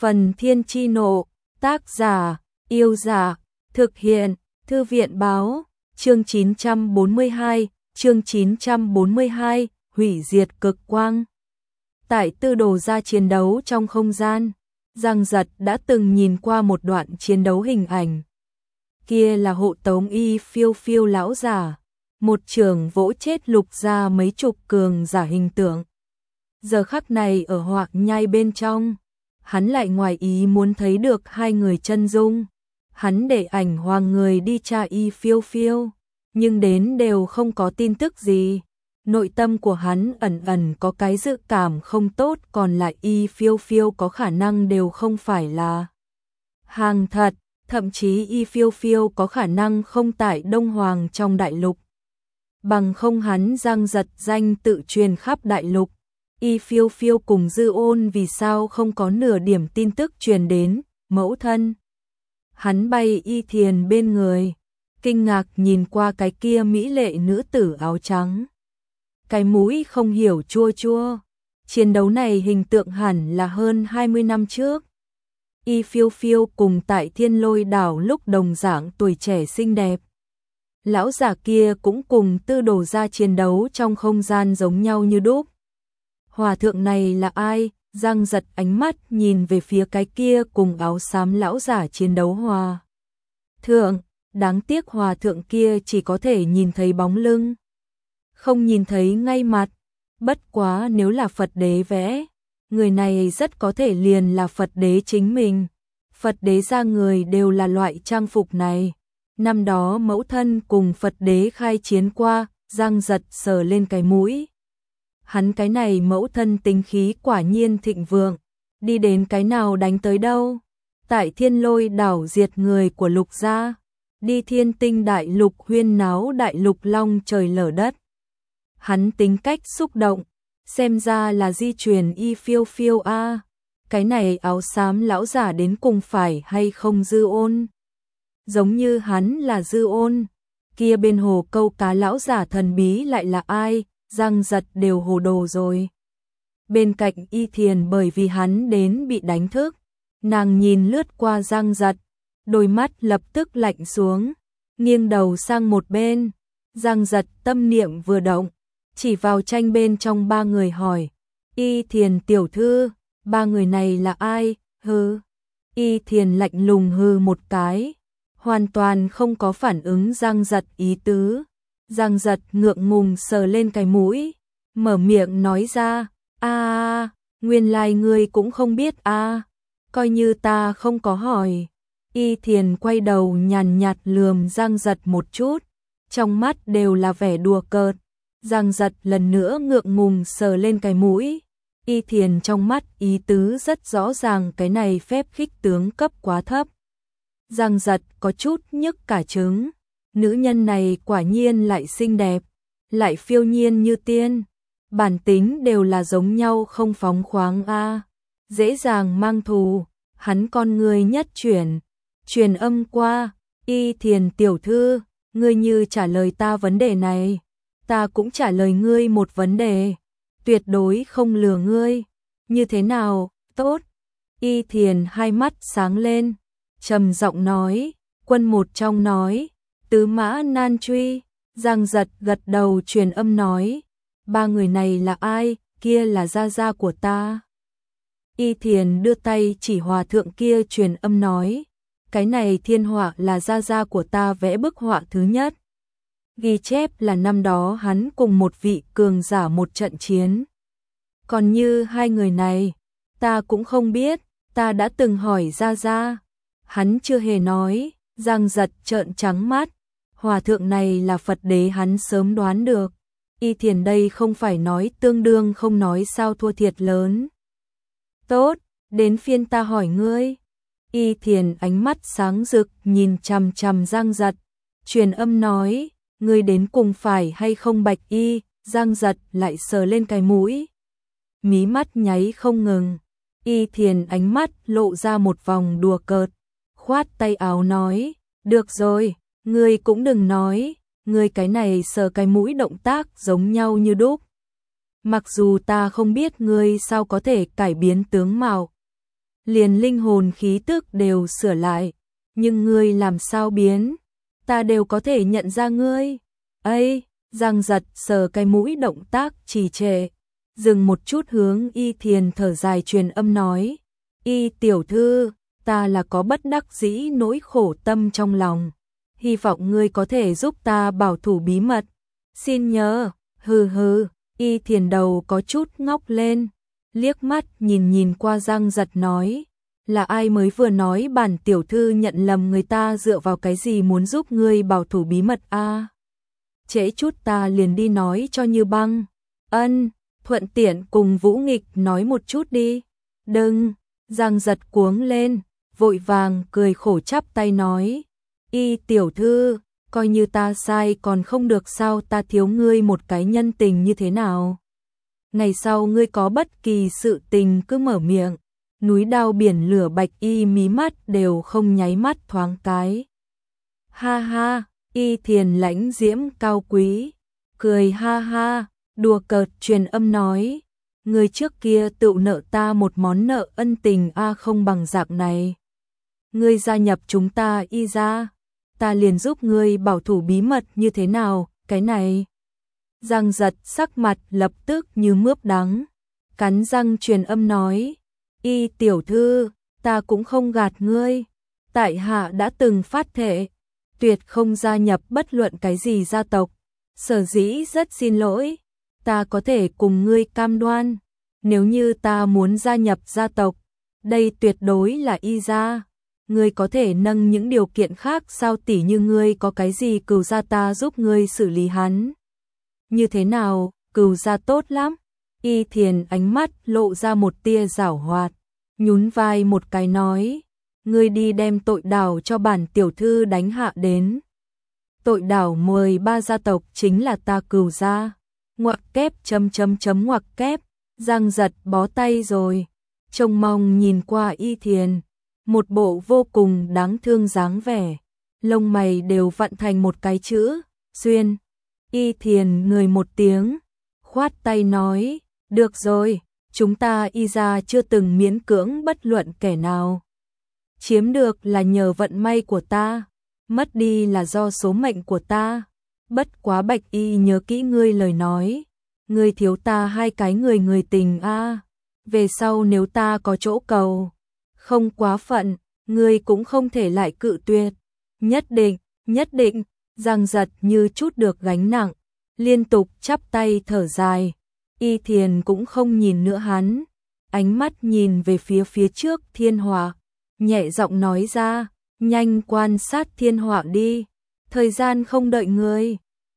Phần Thiên Chi Nộ, tác giả, Yêu Giả, thực hiện, Thư viện Báo, chương 942, hủy diệt cực quang. Tại Tư Đồ gia chiến đấu trong không gian, Giang Giật đã từng nhìn qua một đoạn chiến đấu hình ảnh. Kia là hộ tống Y Phiêu Phiêu lão giả, một trường vỗ chết Lục gia mấy chục cường giả hình tượng. Giờ khắc này ở Hoạc Nhai bên trong, hắn lại ngoài ý muốn thấy được hai người chân dung. Hắn để ảnh hoàng người đi tra Y Phiêu Phiêu, nhưng đến đều không có tin tức gì. Nội tâm của hắn ẩn ẩn có cái dự cảm không tốt, còn lại Y Phiêu Phiêu có khả năng đều không phải là hàng thật, thậm chí Y Phiêu Phiêu có khả năng không tại Đông Hoàng trong đại lục. Bằng không hắn Giang Giật danh tự truyền khắp đại lục. Y Phiêu Phiêu cùng Dư Ôn vì sao không có nửa điểm tin tức truyền đến mẫu thân. Hắn bay Y Thiền bên người, kinh ngạc nhìn qua cái kia mỹ lệ nữ tử áo trắng. Cái mũi không hiểu chua chua. Chiến đấu này hình tượng hẳn là hơn 20 năm trước. Y Phiêu Phiêu cùng tại Thiên Lôi đảo lúc đồng dạng tuổi trẻ xinh đẹp. Lão giả kia cũng cùng Tư Đồ gia chiến đấu trong không gian giống nhau như đúc. Hòa thượng này là ai? Giang Giật ánh mắt nhìn về phía cái kia cùng áo xám lão giả chiến đấu hòa thượng. Đáng tiếc hòa thượng kia chỉ có thể nhìn thấy bóng lưng, không nhìn thấy ngay mặt. Bất quá nếu là Phật đế vẽ, người này rất có thể liền là Phật đế chính mình. Phật đế ra người đều là loại trang phục này. Năm đó mẫu thân cùng Phật đế khai chiến qua. Giang Giật sờ lên cái mũi. Hắn cái này mẫu thân tính khí quả nhiên thịnh vượng, đi đến cái nào đánh tới đâu. Tại Thiên Lôi đảo diệt người của Lục gia, đi Thiên Tinh đại lục huyên náo đại lục long trời lở đất. Hắn tính cách xúc động, xem ra là di truyền Y Phiêu Phiêu a. Cái này áo xám lão giả đến cùng phải hay không Dư Ôn? Giống như hắn là Dư Ôn, kia bên hồ câu cá lão giả thần bí lại là ai? Giang Giật đều hồ đồ rồi. Bên cạnh Y Thiền bởi vì hắn đến bị đánh thức, nàng nhìn lướt qua Giang Giật, đôi mắt lập tức lạnh xuống, nghiêng đầu sang một bên. Giang Giật tâm niệm vừa động, chỉ vào tranh bên trong ba người hỏi: Y Thiền tiểu thư, ba người này là ai? Hừ. Y Thiền lạnh lùng hừ một cái, hoàn toàn không có phản ứng Giang Giật ý tứ. Giang Giật ngượng ngùng sờ lên cái mũi, mở miệng nói ra: a, nguyên lai ngươi cũng không biết a, coi như ta không có hỏi. Y Thiền quay đầu nhàn nhạt lườm Giang Giật một chút, trong mắt đều là vẻ đùa cợt. Giang Giật lần nữa ngượng ngùng sờ lên cái mũi. Y Thiền trong mắt ý tứ rất rõ ràng, cái này phép khích tướng cấp quá thấp. Giang Giật có chút nhức cả trứng. Nữ nhân này quả nhiên lại xinh đẹp, lại phiêu nhiên như tiên. Bản tính đều là giống nhau, không phóng khoáng a, dễ dàng mang thù. Hắn con người nhất truyền âm qua: Y Thiền tiểu thư, ngươi như trả lời ta vấn đề này, ta cũng trả lời ngươi một vấn đề, tuyệt đối không lừa ngươi. Như thế nào? Tốt. Y Thiền hai mắt sáng lên, trầm giọng nói. Quân một trong nói: Tứ Mã Nan Truy. Giang Giật gật đầu truyền âm nói: ba người này là ai? Kia là gia gia của ta. Y Thiền đưa tay chỉ hòa thượng kia truyền âm nói: cái này thiên họa là gia gia của ta vẽ bức họa thứ nhất. Ghi chép là năm đó hắn cùng một vị cường giả một trận chiến. Còn như hai người này, ta cũng không biết, ta đã từng hỏi gia gia, hắn chưa hề nói. Giang Giật trợn trắng mắt, hòa thượng này là Phật đế hắn sớm đoán được. Y Thiền đây không phải nói tương đương không nói sao thua thiệt lớn. Tốt, đến phiên ta hỏi ngươi. Y Thiền ánh mắt sáng rực nhìn chằm chằm Giang Giật, truyền âm nói: ngươi đến cùng phải hay không Bạch Y? Giang Giật lại sờ lên cái mũi, mí mắt nháy không ngừng. Y Thiền ánh mắt lộ ra một vòng đùa cợt, khoát tay áo nói: được rồi, ngươi cũng đừng nói, ngươi cái này sờ cái mũi động tác giống nhau như đúc. Mặc dù ta không biết ngươi sao có thể cải biến tướng mạo, liền linh hồn khí tức đều sửa lại, nhưng ngươi làm sao biến, ta đều có thể nhận ra ngươi. Ây, Giang Giật sờ cái mũi động tác trì trệ, dừng một chút hướng Y Thiền thở dài truyền âm nói, Y tiểu thư, ta là có bất đắc dĩ nỗi khổ tâm trong lòng, hy vọng ngươi có thể giúp ta bảo thủ bí mật, xin nhớ, hừ hừ. Y Thiền đầu có chút ngóc lên, liếc mắt nhìn qua Giang Giật nói, là ai mới vừa nói bản tiểu thư nhận lầm người ta dựa vào cái gì muốn giúp ngươi bảo thủ bí mật a? Trễ chút ta liền đi nói cho Như Băng. Ân, thuận tiện cùng Vũ Nghịch nói một chút đi. Đừng, Giang Giật cuống lên, vội vàng cười khổ chắp tay nói, Y tiểu thư, coi như ta sai còn không được sao, ta thiếu ngươi một cái nhân tình như thế nào? Ngày sau ngươi có bất kỳ sự tình cứ mở miệng. Núi đao biển lửa Bạch Y mí mắt đều không nháy mắt thoáng cái. Ha ha, Y Thiền lãnh diễm cao quý, cười ha ha, đùa cợt truyền âm nói, người trước kia tự nợ ta một món nợ ân tình a, không bằng dạng này. Ngươi gia nhập chúng ta Y gia, ta liền giúp ngươi bảo thủ bí mật như thế nào, cái này. Giang Giật sắc mặt lập tức như mướp đắng, cắn răng truyền âm nói, Y tiểu thư, ta cũng không gạt ngươi, tại hạ đã từng phát thệ, tuyệt không gia nhập bất luận cái gì gia tộc, sở dĩ rất xin lỗi, ta có thể cùng ngươi cam đoan, nếu như ta muốn gia nhập gia tộc, đây tuyệt đối là Y gia, ngươi có thể nâng những điều kiện khác sao, tỉ như ngươi có cái gì Cửu gia ta giúp ngươi xử lý hắn. Như thế nào, Cửu gia tốt lắm. Y Thiền ánh mắt lộ ra một tia giảo hoạt, nhún vai một cái nói, ngươi đi đem tội đảo cho bản tiểu thư đánh hạ đến. Tội đảo 13 gia tộc chính là ta Cửu gia. Ngoặc kép ngoặc kép, Giang Giật bó tay rồi, trông mong nhìn qua Y Thiền, một bộ vô cùng đáng thương dáng vẻ, lông mày đều vặn thành một cái chữ, xuyên. Y Thiền người một tiếng, khoát tay nói, được rồi, chúng ta Y gia chưa từng miễn cưỡng bất luận kẻ nào. Chiếm được là nhờ vận may của ta, mất đi là do số mệnh của ta. Bất quá Bạch Y nhớ kỹ ngươi lời nói, ngươi thiếu ta 2 cái người tình a. Về sau nếu ta có chỗ cầu, không quá phận, ngươi cũng không thể lại cự tuyệt. Nhất định, Giang Giật như chút được gánh nặng, liên tục chắp tay thở dài. Y Thiền cũng không nhìn nữa hắn, ánh mắt nhìn về phía trước thiên hỏa, nhẹ giọng nói ra, nhanh quan sát thiên hỏa đi, thời gian không đợi ngươi.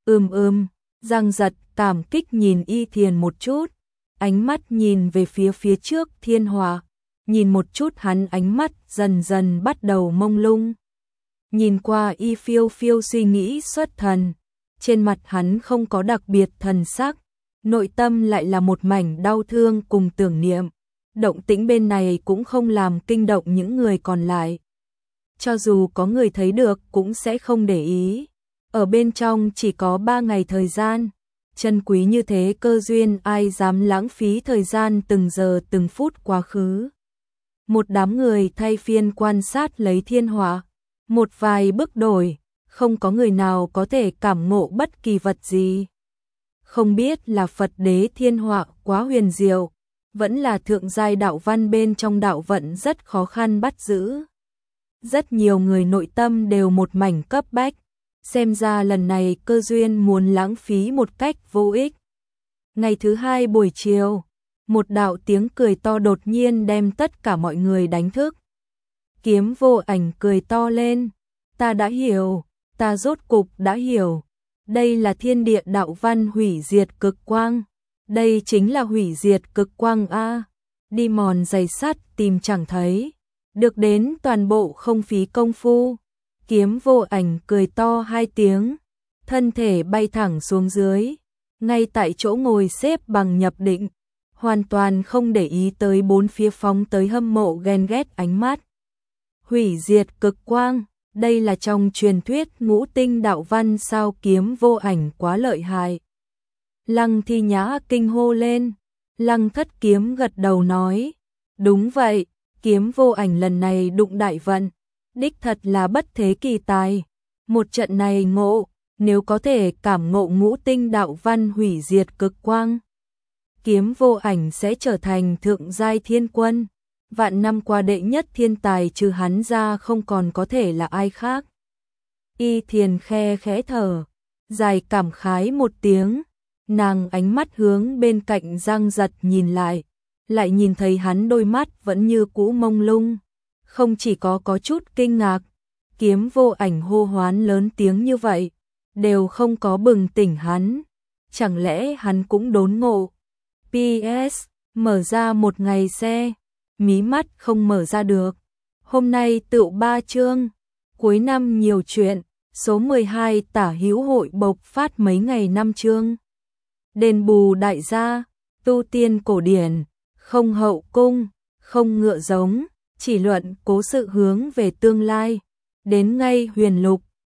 Giang Giật cảm kích nhìn Y Thiền một chút, ánh mắt nhìn về phía trước thiên hỏa, nhìn một chút hắn ánh mắt dần dần bắt đầu mông lung. Nhìn qua Y phiêu suy nghĩ xuất thần, trên mặt hắn không có đặc biệt thần sắc, nội tâm lại là một mảnh đau thương cùng tưởng niệm. Động tĩnh bên này cũng không làm kinh động những người còn lại. Cho dù có người thấy được cũng sẽ không để ý. Ở bên trong chỉ có 3 ngày thời gian, chân quý như thế cơ duyên ai dám lãng phí thời gian từng giờ từng phút quá khứ. Một đám người thay phiên quan sát lấy thiên hỏa, một vài bước đổi, không có người nào có thể cảm ngộ bất kỳ vật gì. Không biết là Phật đế thiên hỏa quá huyền diệu, vẫn là thượng giai đạo văn bên trong đạo vận rất khó khăn bắt giữ. Rất nhiều người nội tâm đều một mảnh cấp bách, xem ra lần này cơ duyên muốn lãng phí một cách vô ích. Ngày thứ 2 buổi chiều, một đạo tiếng cười to đột nhiên đem tất cả mọi người đánh thức. Kiếm Vô Ảnh cười to lên, ta đã hiểu, ta rốt cục đã hiểu. Đây là thiên địa đạo văn hủy diệt cực quang. Đây chính là hủy diệt cực quang a. Đi mòn giày sắt tìm chẳng thấy, được đến toàn bộ không phí công phu. Kiếm Vô Ảnh cười to 2 tiếng, thân thể bay thẳng xuống dưới, ngay tại chỗ ngồi xếp bằng nhập định, hoàn toàn không để ý tới bốn phía phóng tới hâm mộ ghen ghét ánh mắt. Hủy diệt cực quang, đây là trong truyền thuyết ngũ tinh đạo văn sao? Kiếm Vô Ảnh quá lợi hại. Lăng Thi Nhã kinh hô lên, Lăng Thất Kiếm gật đầu nói, đúng vậy, Kiếm Vô Ảnh lần này đụng đại vận, đích thật là bất thế kỳ tài. Một trận này ngộ, nếu có thể cảm ngộ ngũ tinh đạo văn hủy diệt cực quang, Kiếm Vô Ảnh sẽ trở thành thượng giai thiên quân. Vạn năm qua đệ nhất thiên tài trừ hắn ra không còn có thể là ai khác. Y Thiền khe khẽ thở, dài cảm khái một tiếng, nàng ánh mắt hướng bên cạnh Giang Giật nhìn lại nhìn thấy hắn đôi mắt vẫn như cũ mông lung, không chỉ có chút kinh ngạc, Kiếm Vô Ảnh hô hoán lớn tiếng như vậy, đều không có bừng tỉnh hắn, chẳng lẽ hắn cũng đốn ngộ. PS, mở ra một ngày xe, mí mắt không mở ra được. Hôm nay tựu 3 chương, cuối năm nhiều chuyện, số 12 Tả Hữu hội bộc phát mấy ngày năm chương. Đền bù đại gia, tu tiên cổ điển, không hậu cung, không ngựa giống, chỉ luận cố sự hướng về tương lai. Đến ngay huyền lục,